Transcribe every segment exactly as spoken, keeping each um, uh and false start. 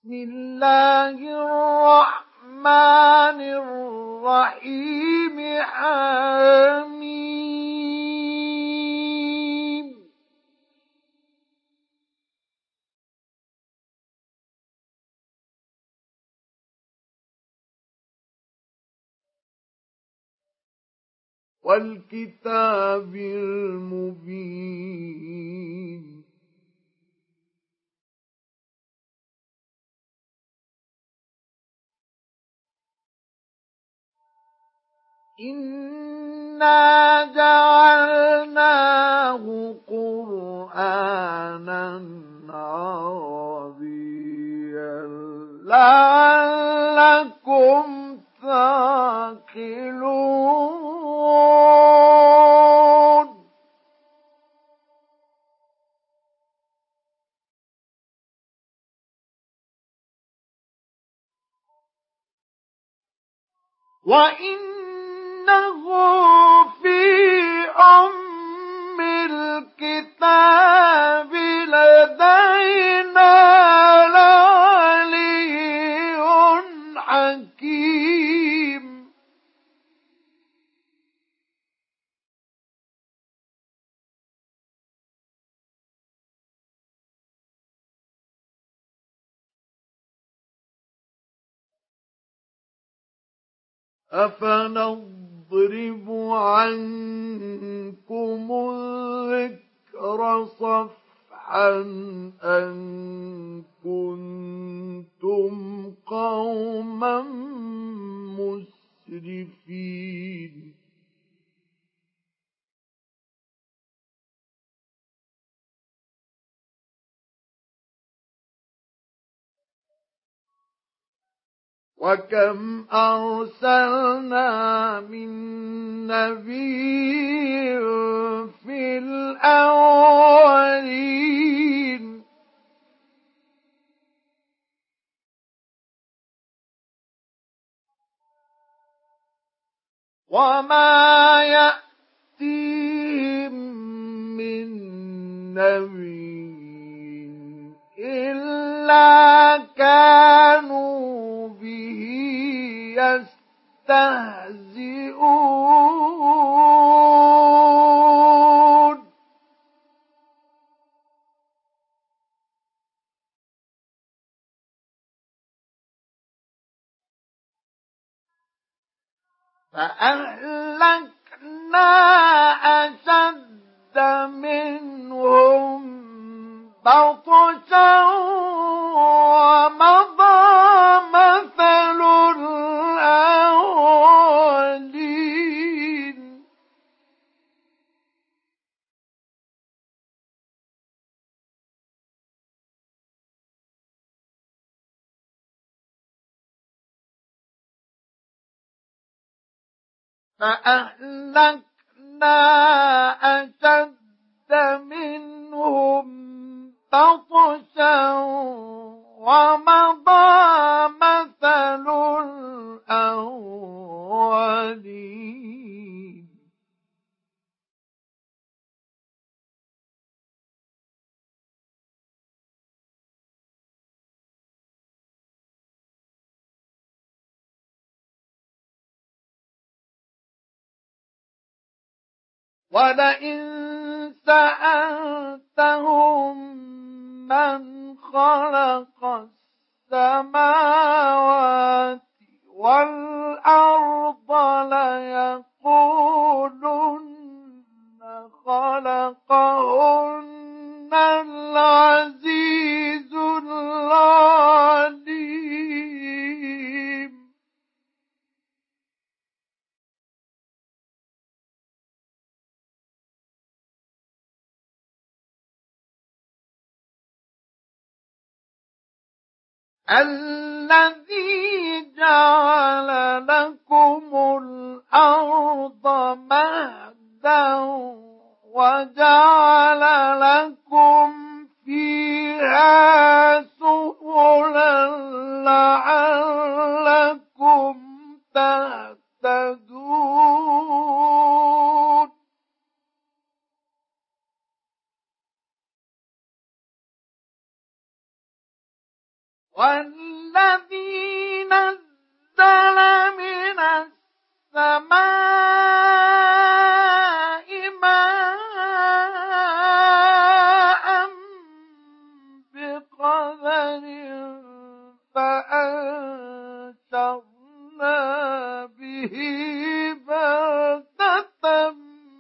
بسم الله الرحمن الرحيم حميم والكتاب المبين إنا جعلناه قرآنا عربيا لعلكم تعقلون وإنه في أم الكتاب لدينا لعلي حكيم أفنضرب عنكم الذكر صفحا أن كنتم قوما مسرفين وكم أرسلنا من نبي في الأولين وما يأتيهم من نبي إلا كانوا به يستهزئون فأهلكنا أشد منهم بطشا ومضى مثل الأولين فأهلكنا أشد منهم بطشا ومضى مثل الأولين ولئن سألتهم من خلق السماوات والأرض ليقولن خلقهن العزيز العليم الذي جعل لكم الأرض مهدا وجعل لكم فيها سبلا لعلكم تهتدون والذي نزل من السماء ماء بقدر فأنشرنا به بلدة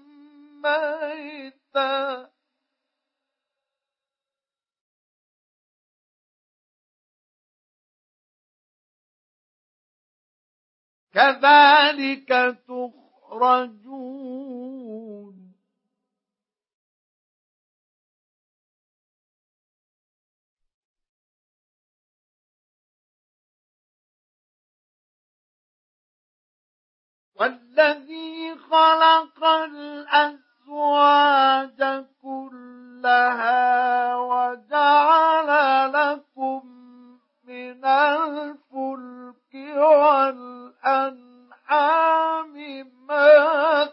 ميتا كذلك تخرجون. والذي خلق الأزواج كلها وجعل لكم من الفلك والأنعام ما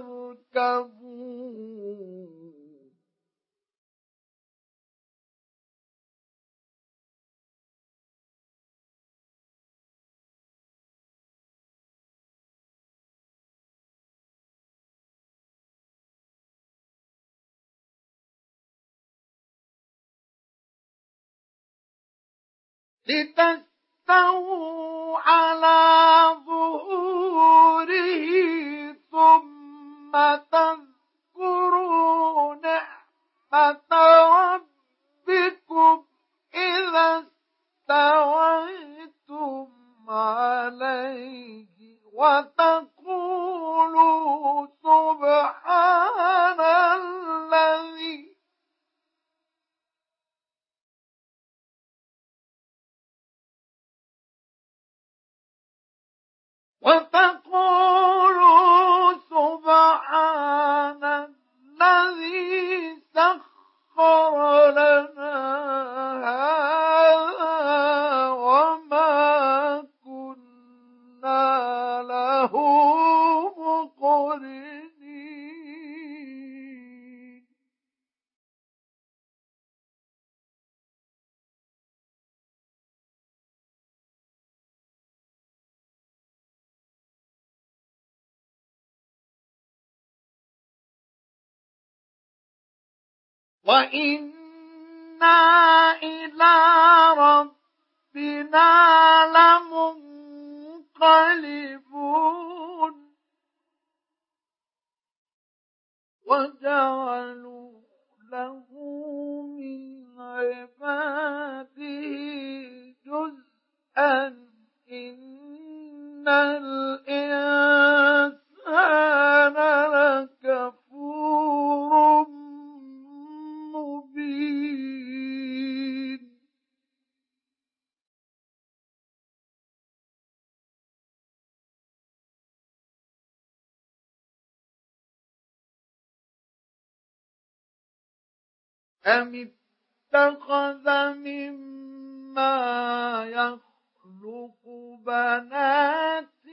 تركبون لتستووا على ظهوره ثم تذكروا نعمة ربكم إذا استويتم عليه وتقولوا سبحان الذي وتقولوا سبحان الذي سخر لنا هذا وما كنا له مقرنين. وَإِنَّا إِلَى رَبِّنَا لَمُنقَلِبُونَ. وَجَعَلُوا لَهُ مِنْ عِبَادِهِ جُزْءًا إِنَّ الْإِنسَانَ لَكَفُورٌ مُبِينٌ. أَمِ اتَّخَذَ مِمَّا يَخْلُقُ بَنَاتٍ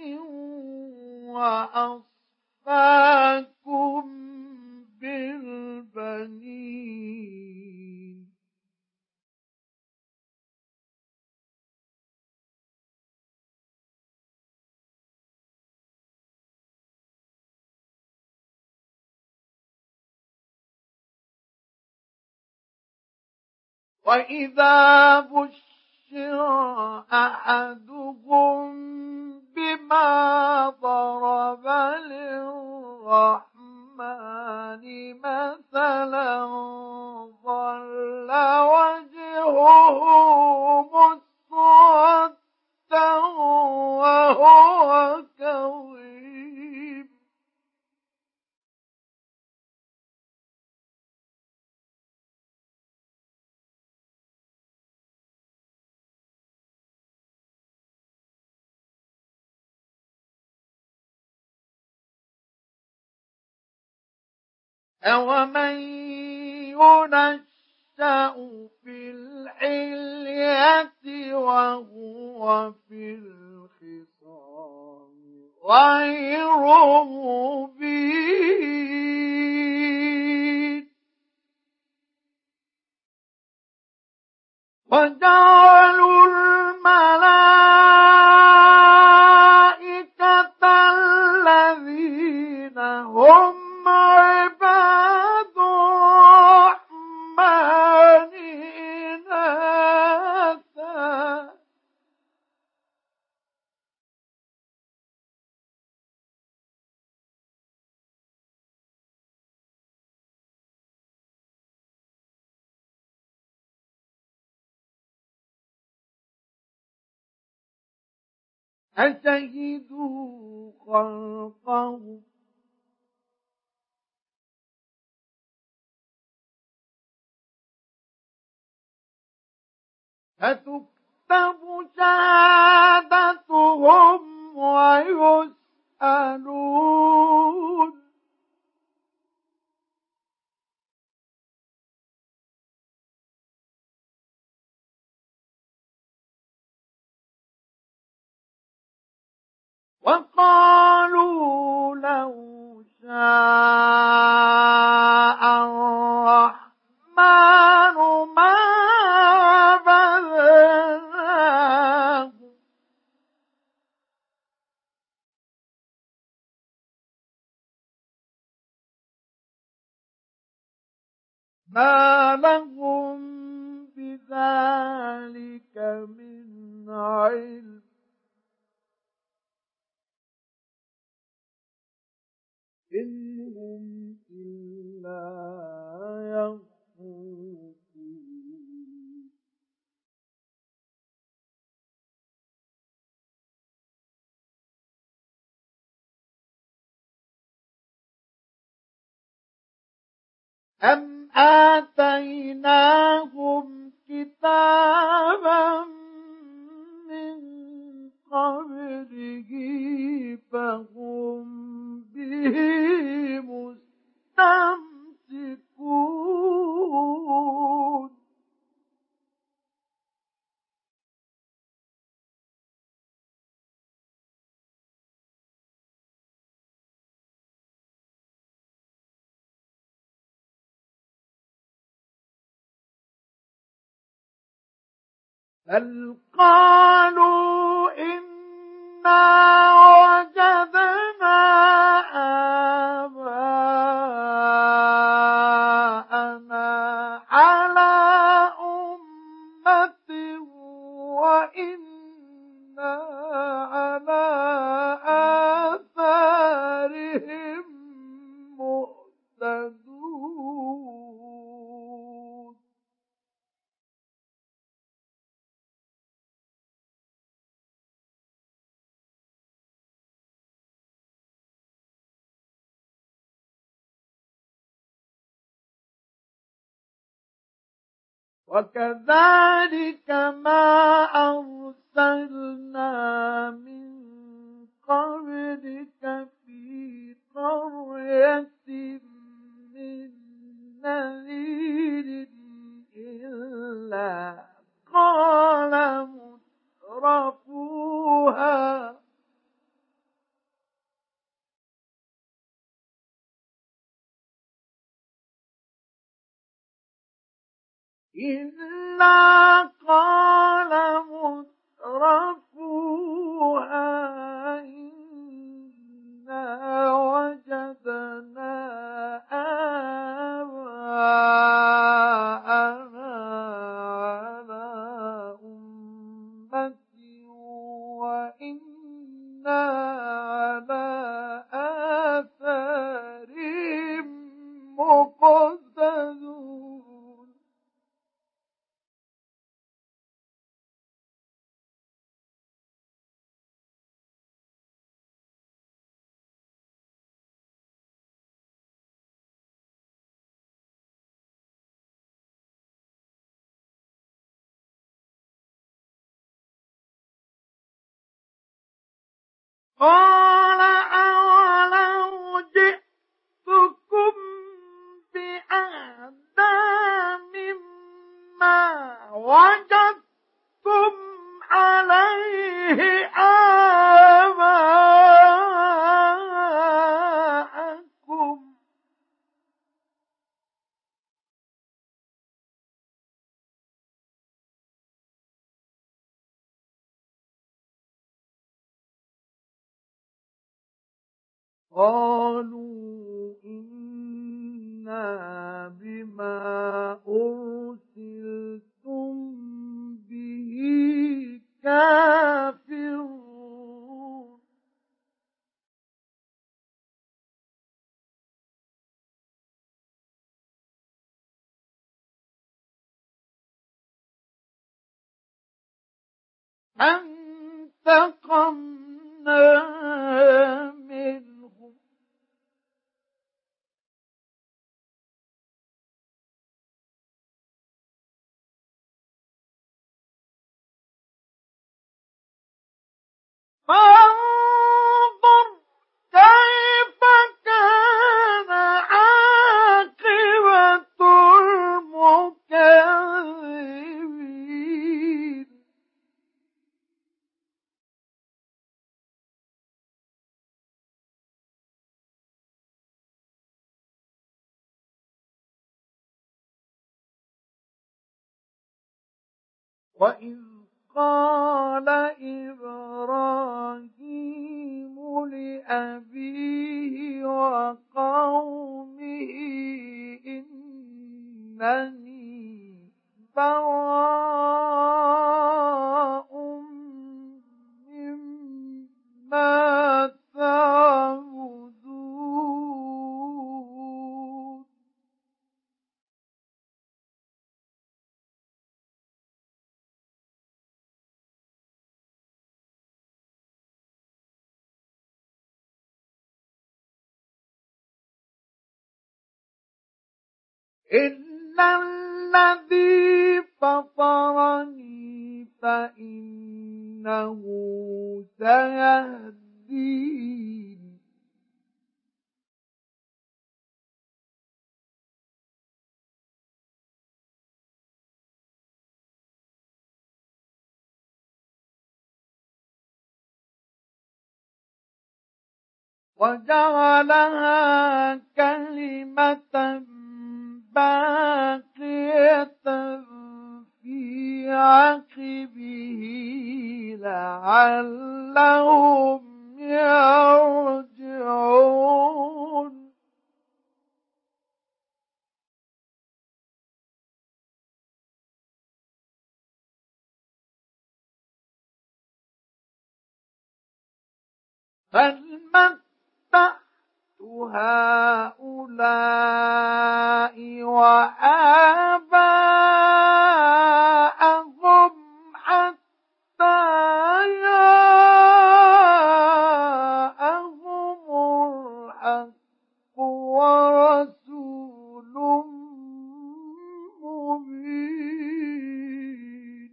وَأَصْفَاكُم بِالْبَنِينَ وَإِذَا بُشِّرَ أَحَدُهُم بِمَا ضَرَبَ لِلرَّحْمَنِ مَثَلًا ظَلَّ وَجْهُهُ مُسْوَدًّا وَهُوَ كَظِيمٌ. أَوَمَن يُنَشَّأُ فِي الْحِلْيَةِ وَهُوَ فِي الْخِصَامِ غَيْرُ مُبِينٍ. وَجَعَلُوا أشهدوا خلقهم فتكتب شهادتهم ويسألون وقالوا لو شاء الرحمن ما عبدناه ما لهم بذلك من علم إن هم إلا يخرصون أم آتيناهم كتابا من قبله فهم به مستمسكون بل قالوا إنا وجدنا آباءنا على أمة وإنا على آثارهم مهتدون وكذلك ما أرسلنا من قبلك في قرية من نذير إلا قال مترفوها إلا قال مترفوها إنا وجدنا آباءنا على أمة وإنا على آثارهم مقتدون قال أولو جئتكم بأهدى مما وجدتم عليه آباءكم قالوا إنا بما أرسلتم به كافرون فانتقمنا فانظر كيف كان عاقبة المكذبين وإذ قال إبراهيم لأبيه وقومه إنني براء مما تعبدون إلا الذي فطرني فإنه سيهدين وجعلها كلمة باقية في عقبه لعلهم يرجعون بل متعت هؤلاء وآباءهم حتى جاءهم الحق ورسول مبين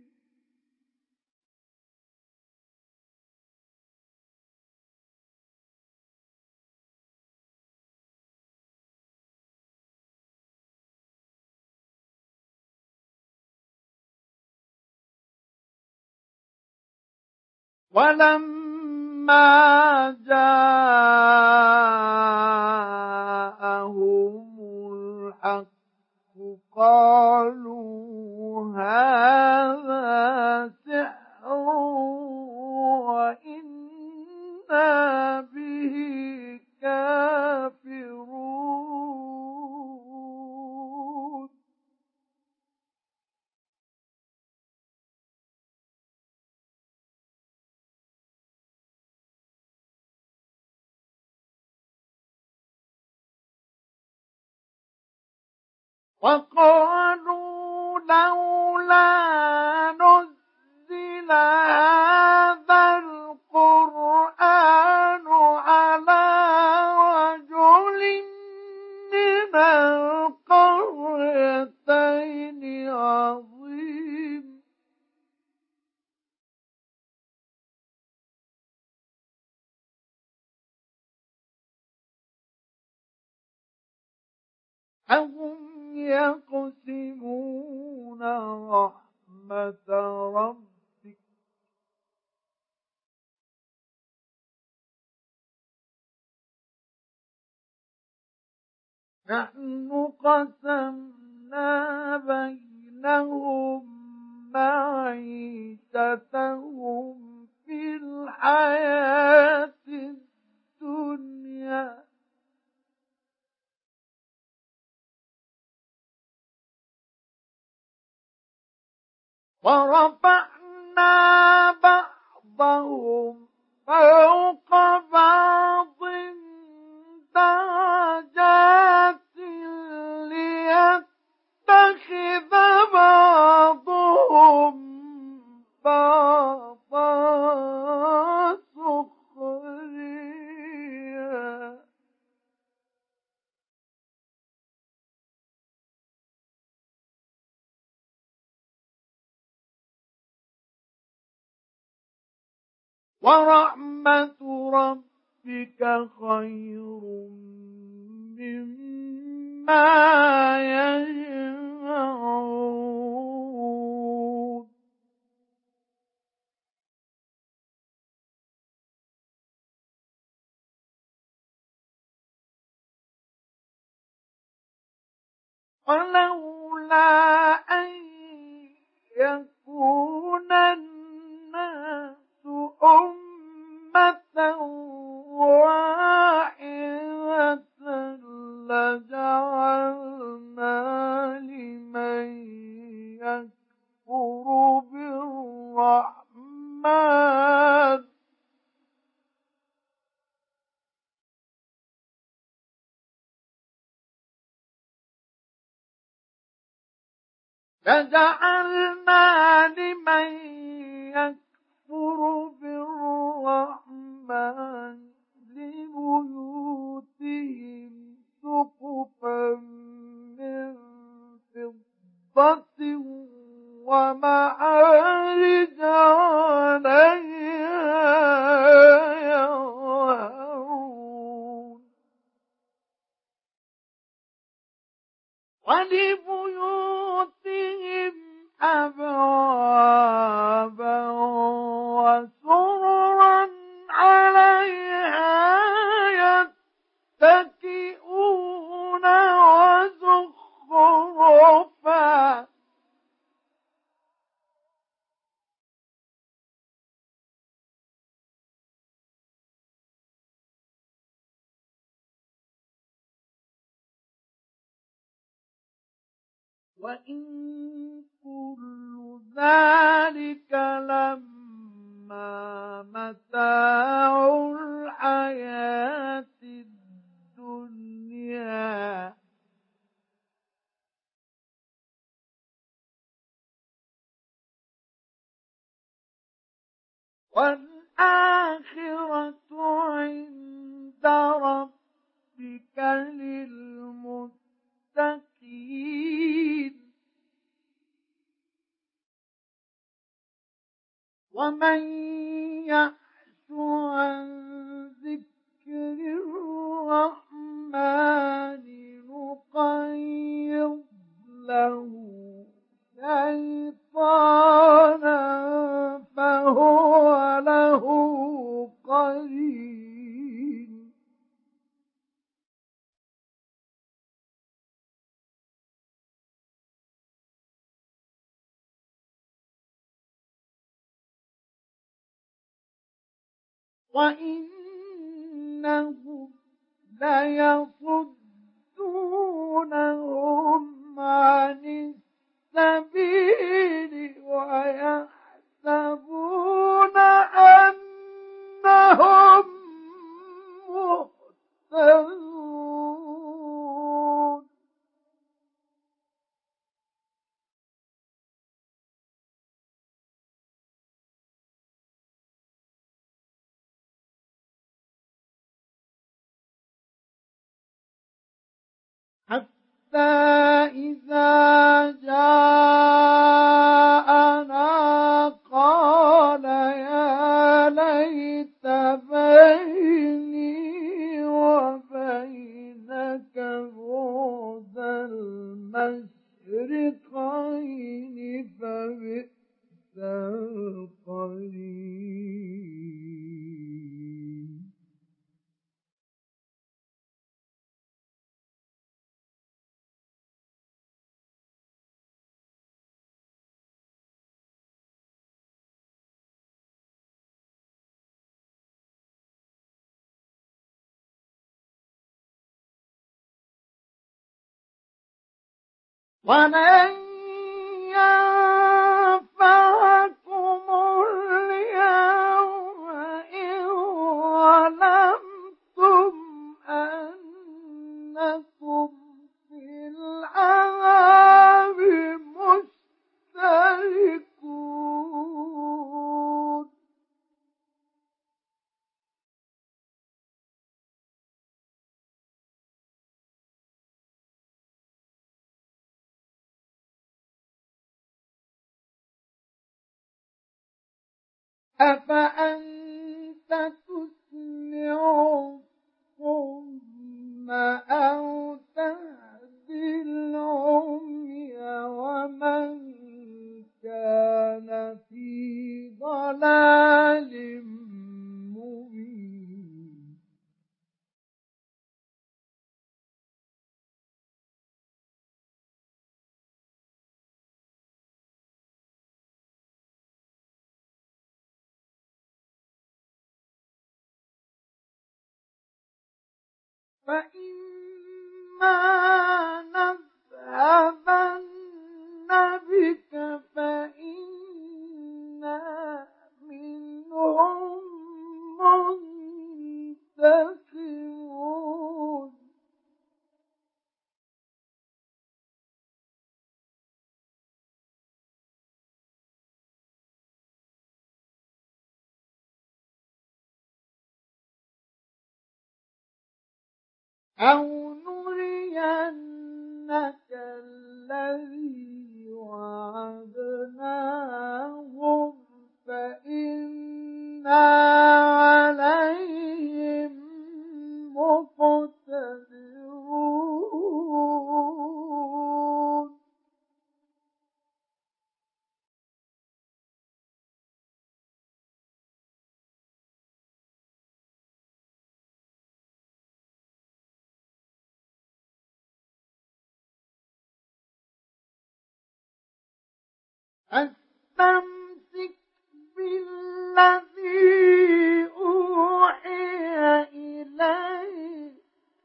ولما جاءهم الحق قالوا هذا سحر وإنا به كافرون وقالوا لولا نزل هذا القرآن على رجل من القريتين عظيم أهم يقسمون رحمة ربك نحن قسمنا بينهم معيشتهم في الحياة الدنيا ورفعنا بعضهم فوق بعض درجات ليتخذ بعضهم بعضا سخريا ورحمة ربك خير مما يجمعون. ولولا أن يكون الناس أمة واحدة لجعلنا لمن يكفر بالرحمن لجعلنا لمن يكفر بالرحمن لبيوتهم سقفا من فضة ومعارج عليها يظهرون ولبيوتهم أبوابا وسررا عليها يتكئون وزخرفا وإن كل ذلك لما متاع الحياة الدنيا والآخرة عند ربك للمتقين ومن يعش عن ذكر الرحمن نقيض له شيطانا فهو له قرين وإنهم ليصدونهم عن السبيل ويحسبون أنهم مهتدون حتى إذا جاءنا قال يا ليت بيني وبينك بعد المشرقين فبئس القرين. ولن ينفعكم اليوم إذ ظلمتم أنكم في العذاب مشتركون أفأنت تسمع الصم أو تهدي العمي ومن كان في ضلال مبين فإما نذهبن بك فإنا منهم منتقمون أو نرينك الذي وعدناهم فإنا عليهم مقتدرون فاستمسك بالذي أوحي إليك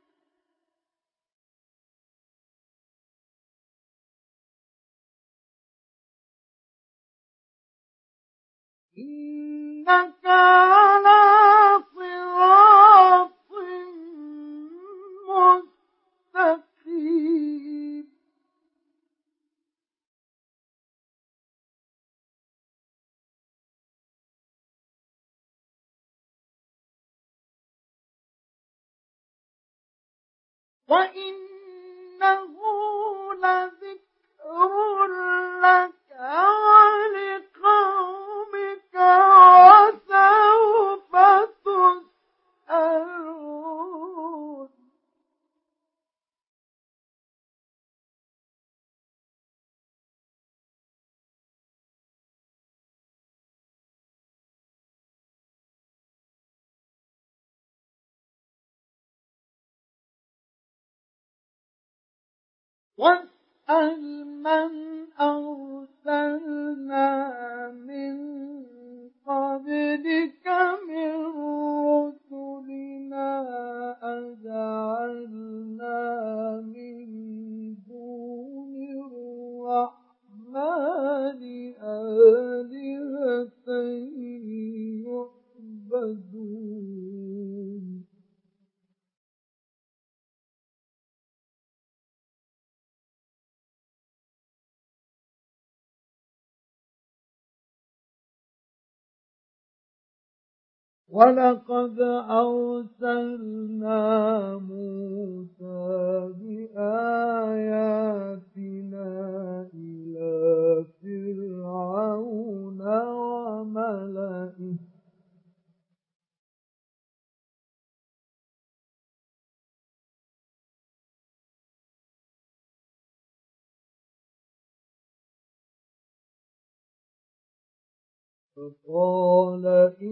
إنك على صراط مستقيم وإنه لذكر لك ولقومك وسوف تسألون واسأل من أرسلنا من قبلك من رسلنا أجعلنا من دون الرحمن آلهة يعبدون ولقد أرسلنا موسى بآياتنا إلى فرعون وملئه فقال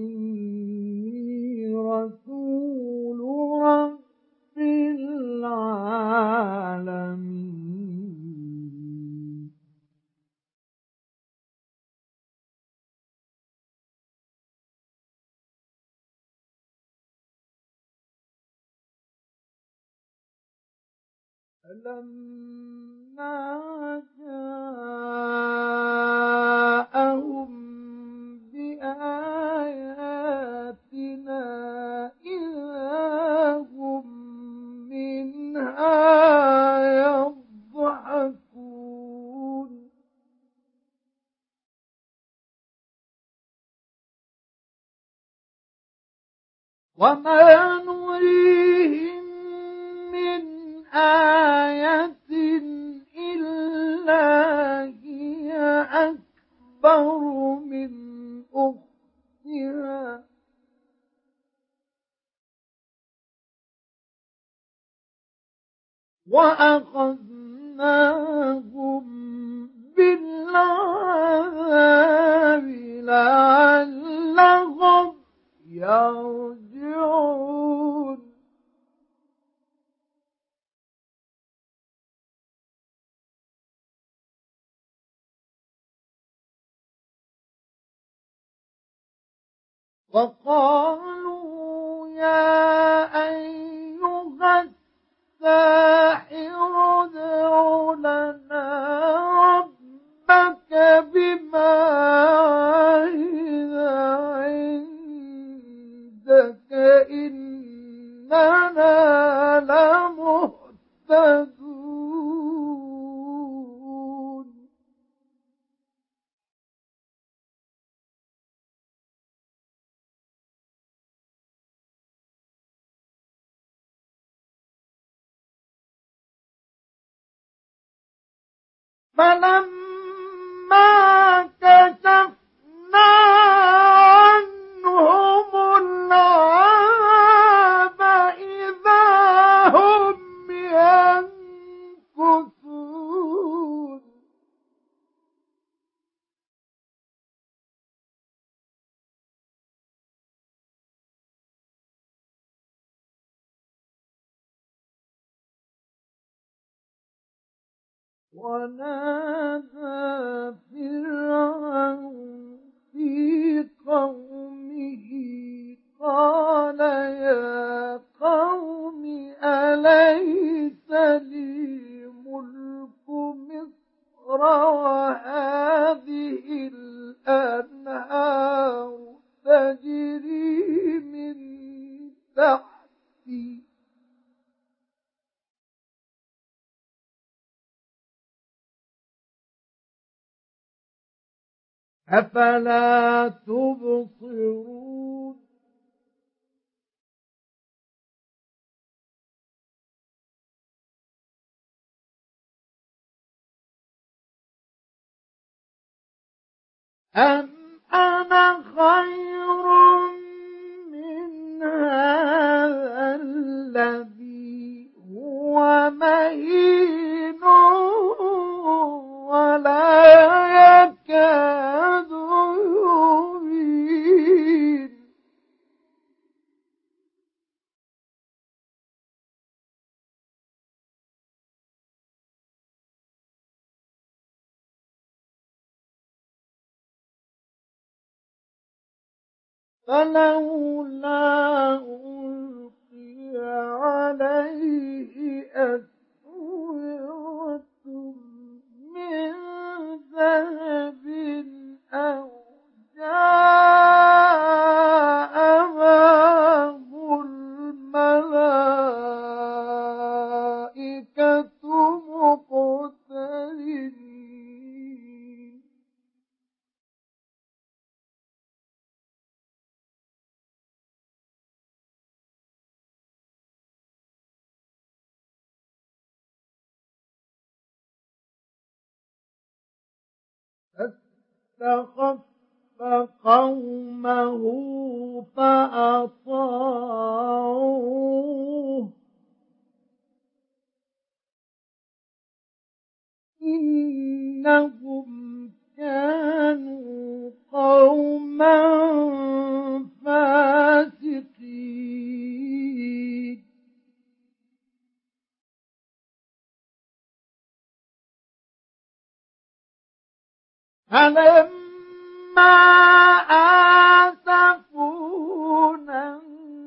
إني رسول رب العالمين فلما جاءهم بآياتنا إذا هم منها يضحكون وما نريهم من آية إلا هي أكبر من أختها وأخذناهم بالعذاب لعلهم يرجعون وقالوا يا أيها الساحر ادع لنا ربك بما عهد عندك إننا لمهتدون فلما كشفنا عنهم العذاب إذا هم ينكثون ونادى فرعون في قومه قال يا قوم أليس لي ملك مصر وهذه الأنهار تجري من تحتي أفلا تبصرون أم أنا خير من هذا الذي هو مهين ولا يكاد يبين فلولا ألقي عليه أسورة من ذهب أو جاء معه الملائكة مقترنين فاستخف قومه فأطاعوه إنهم كانوا قوما فاسقين فلما آسفونا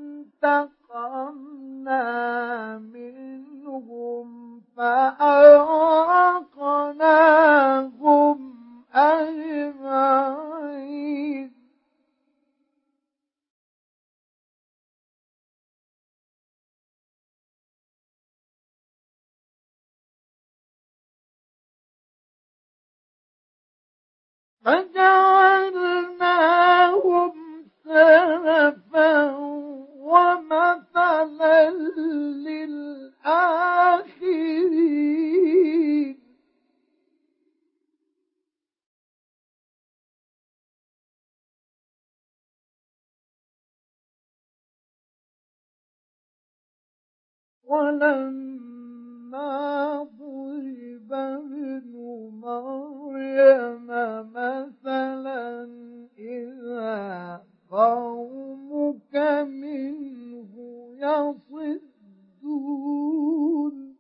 انتقمنا منهم فأغرقناهم أجمعين فجعلناهم سلفا ومثلا للآخرين ولما ضرب ابن مريم مثلا إذا قومك منه يصدون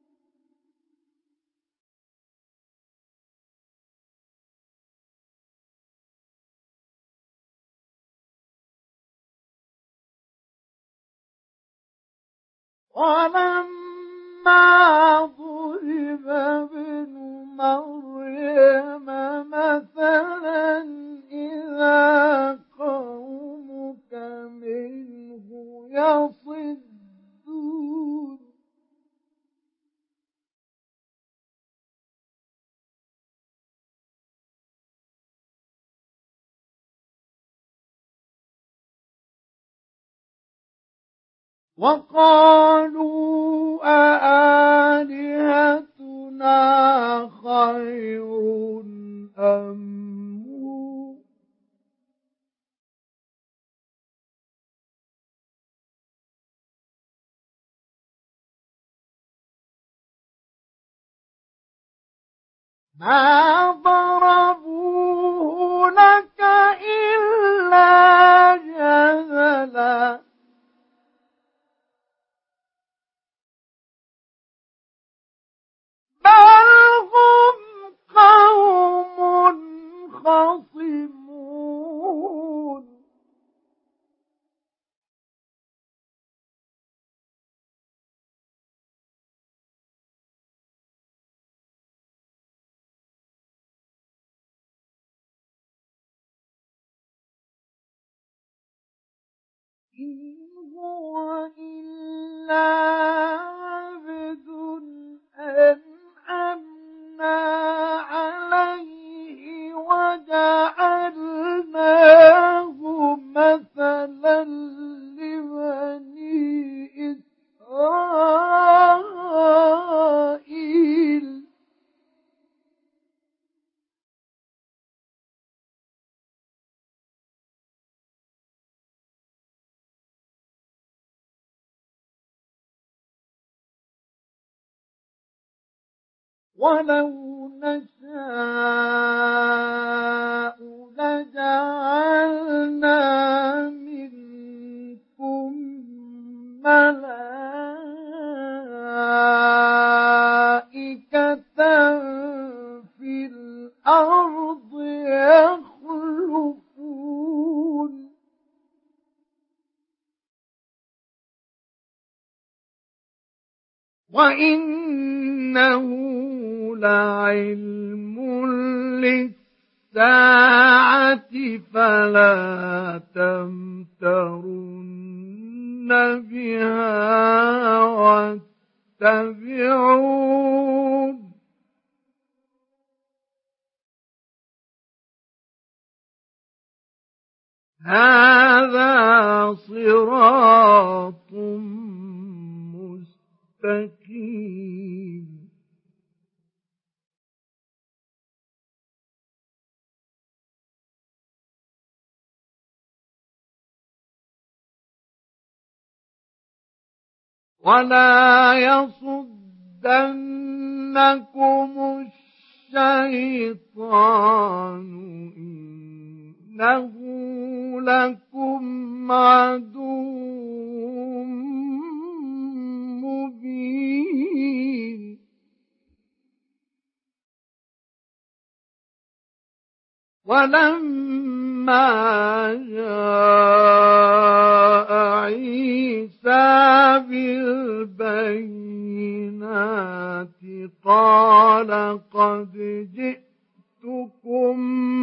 ولما ضرب ابن مريم مثلا إذا قومك منه يصدون وقالوا أآلهتنا خير أم هو ما ضربوه لك إلا جدلا بل هم قوم خصمون إن هو إلا عبد أنعمنا عليه وجعلناه مثلا لبني إسرائيل ولو نشاء لجعلنا منكم ملائكة في الأرض يخلفون وإنه لعلم للساعة فلا تمترن بها واتبعون هذا صراط مستقيم ولا يصدنكم الشيطان إنه لكم عدو مبين ولما جاء عيسى بالبينات قال قد جئتكم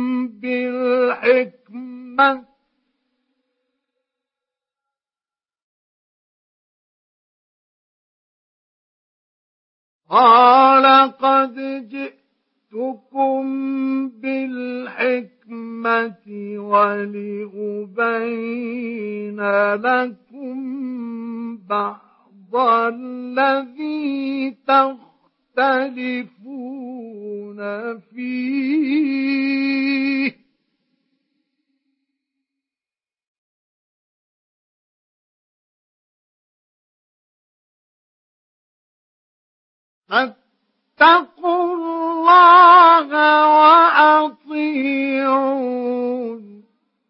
بالحكمة قال قد جئتكم بالحكمة ولأبين لكم بعض الذي تختلفون فيه فاتقوا الله وأطيعون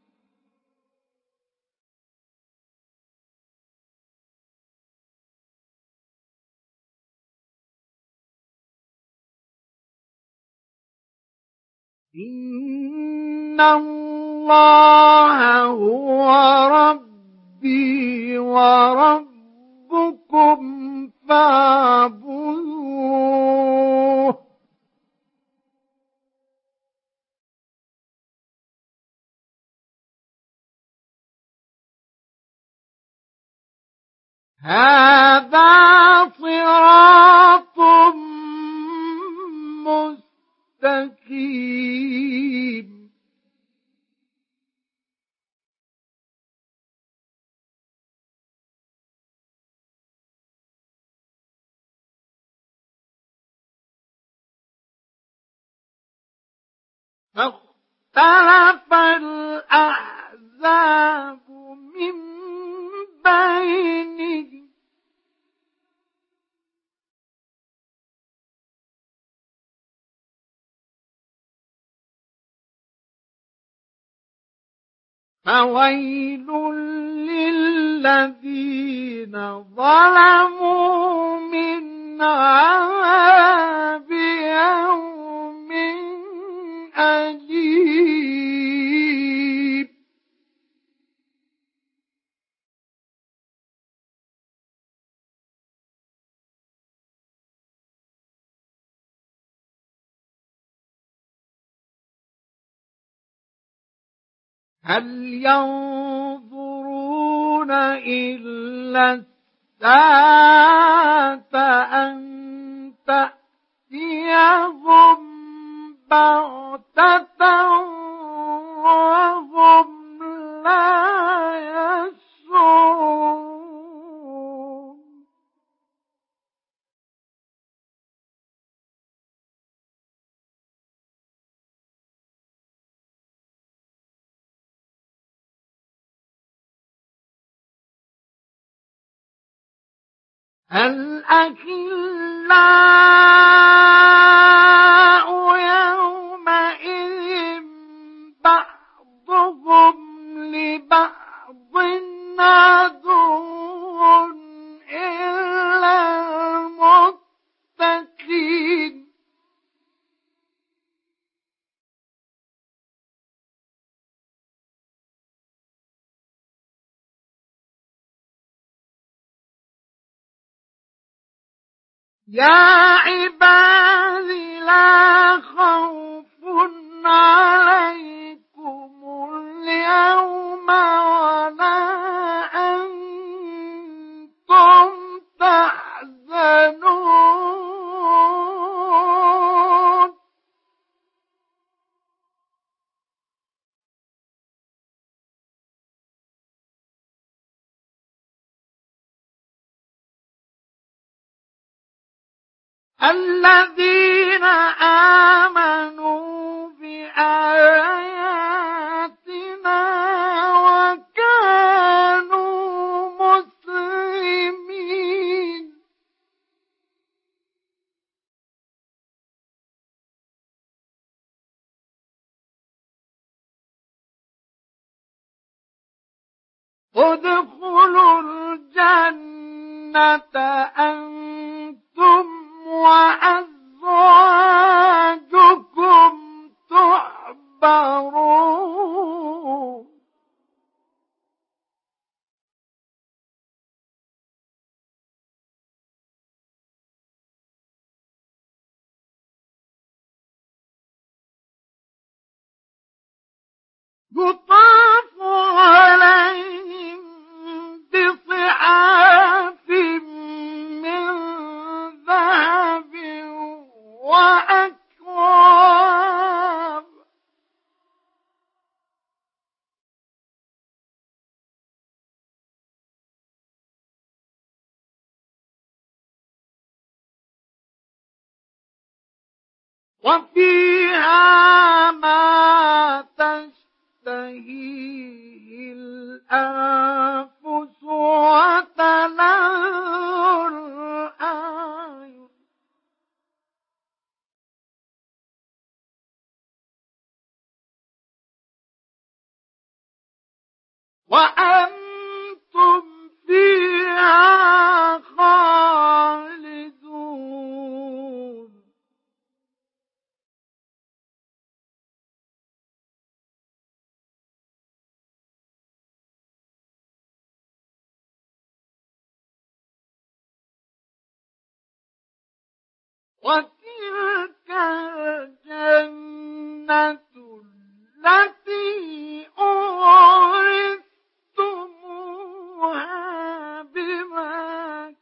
إن الله هو ربي وربكم فاعبدوه هذا صراط مستقيم فاختلف الأحزاب من بينهم فويل للذين ظلموا من عذاب يوم أليم هل ينظرون إلا الساعة أن تأتيهم بغتة وهم لا يشعرون الأخلاء يومئذ بعضهم لبعض عدو إلا المتقين يا عبادي لا خوف عليكم اليوم ولا أنتم تحزنون الذين آمنوا بآياتنا وكانوا مسلمين ادخلوا الجنة أنتم وأزواجكم تحبرون يطاف عليهم بصحاف من ذهب وأكواب وفيها ما تشتهيه الأنفس وتلذ الأعين وأنتم فيها خالدون. وتلك الجنة التي أورثتموها بما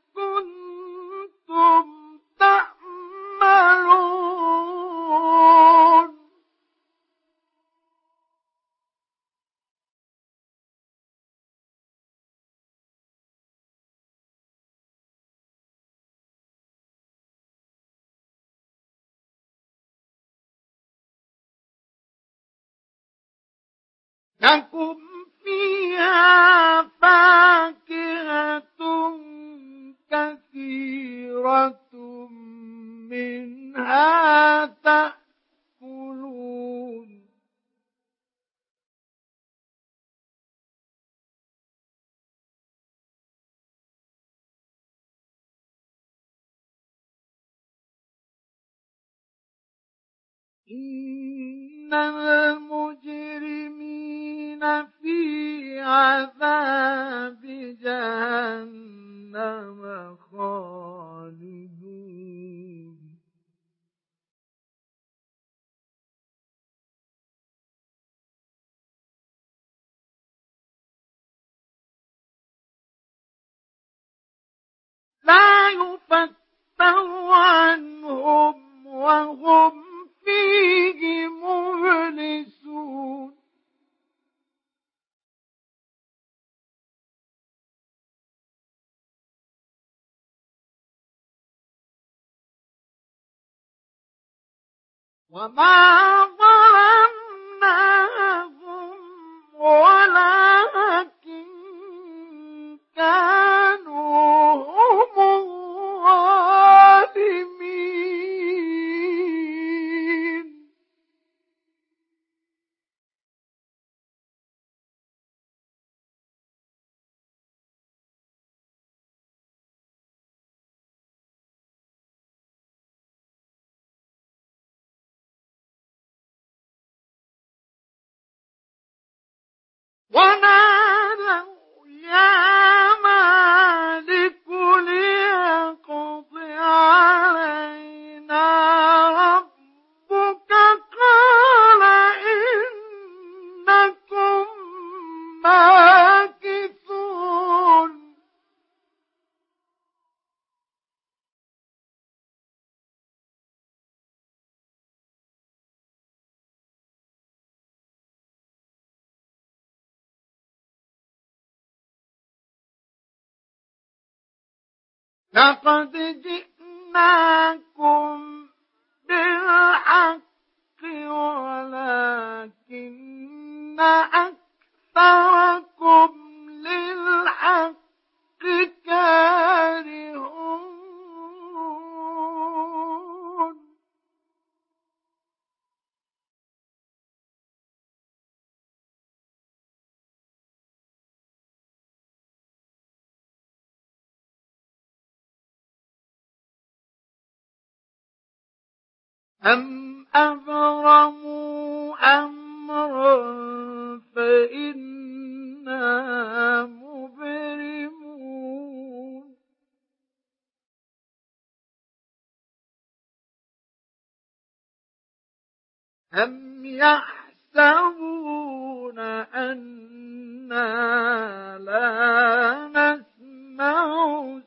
كنتم تعملون. لكم فيها فاكهة كثيرة منها تأكلون. إن المجرمين في عذاب جهنم خالدون. لا يفتر عنهم وهم فيه مبلسون. وما ظلمناهم ولكن كانوا هم الظالمين. ونادوا يا مالك ليقض علينا ربك قال إنكم ماكثون. لقد جئناكم بالحق ولكن أكثركم للحق كارهون. أم أبرموا أمرا فإنا مبرمون. أم يحسبون أنا لا نسمع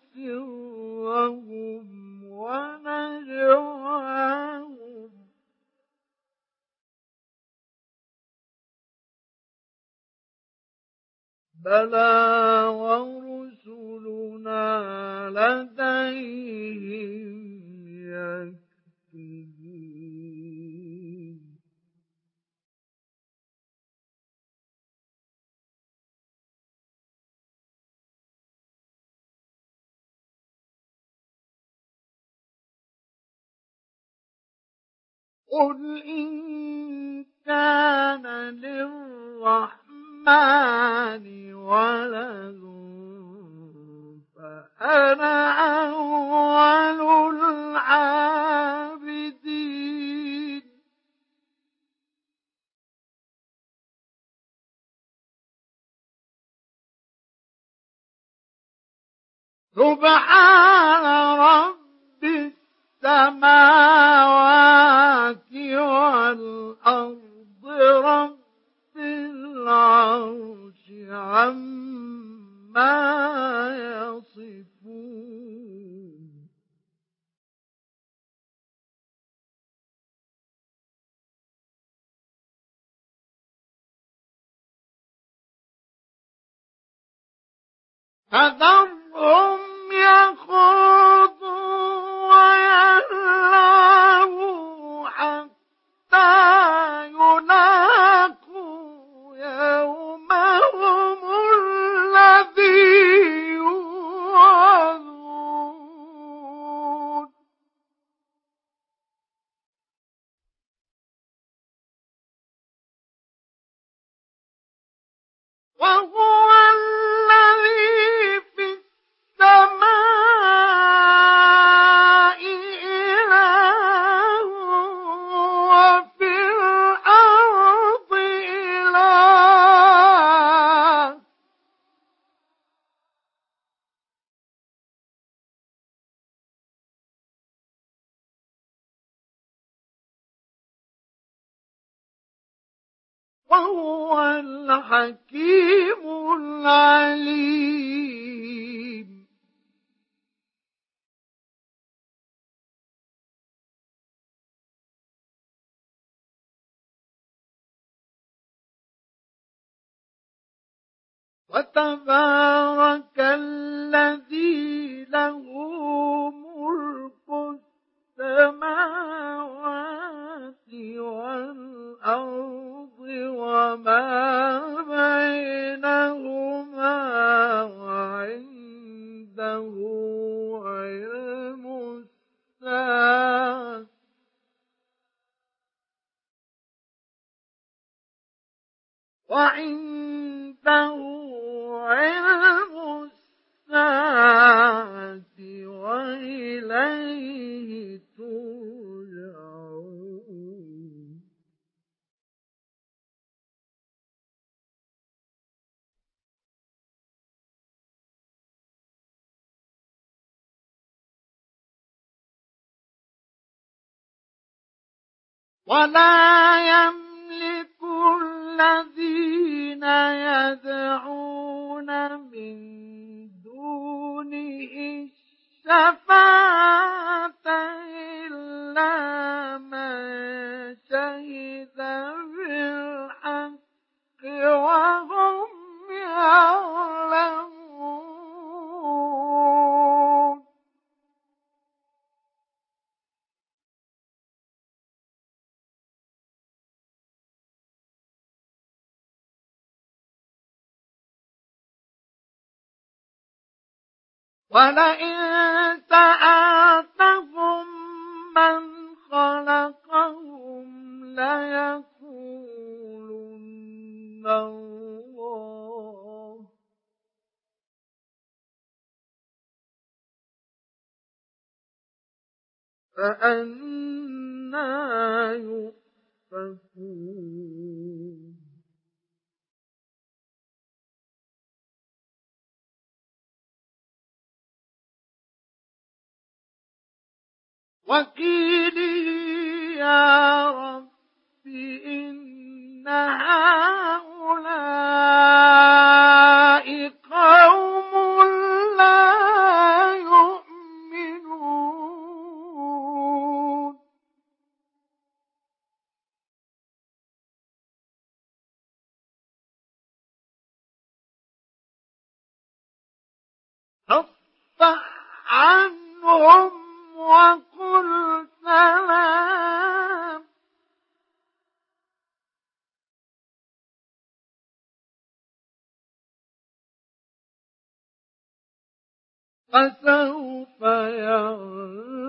سرهم ونجواهم بلى ورسلنا لديهم يكتبون. قل إن كان للرحمن سبحان رب السماوات والأرض رب العرش عما يصفون فذرهم يخوضوا ويلعبوا حتى يلاقوا يومهم الذي يوعدون وهو الذي في السماء إله وفي الأرض إله وهو الحكيم العليم وتبارك الذي له ملك السماوات والأرض وما بينهما وعنده علم الساعة وعنده علم الساعة وإليه ترجعون ولا يملك الذين يدعون من دونه الشفاعة إلا من شهد بالحق وهم يعلمون ولئن سألتهم من خلقهم ليقولن الله فأنى يؤفكون وقيله يا رب إن هؤلاء قوم لا يؤمنون فاصفح عنهم وقل سلام فسوف يعلمون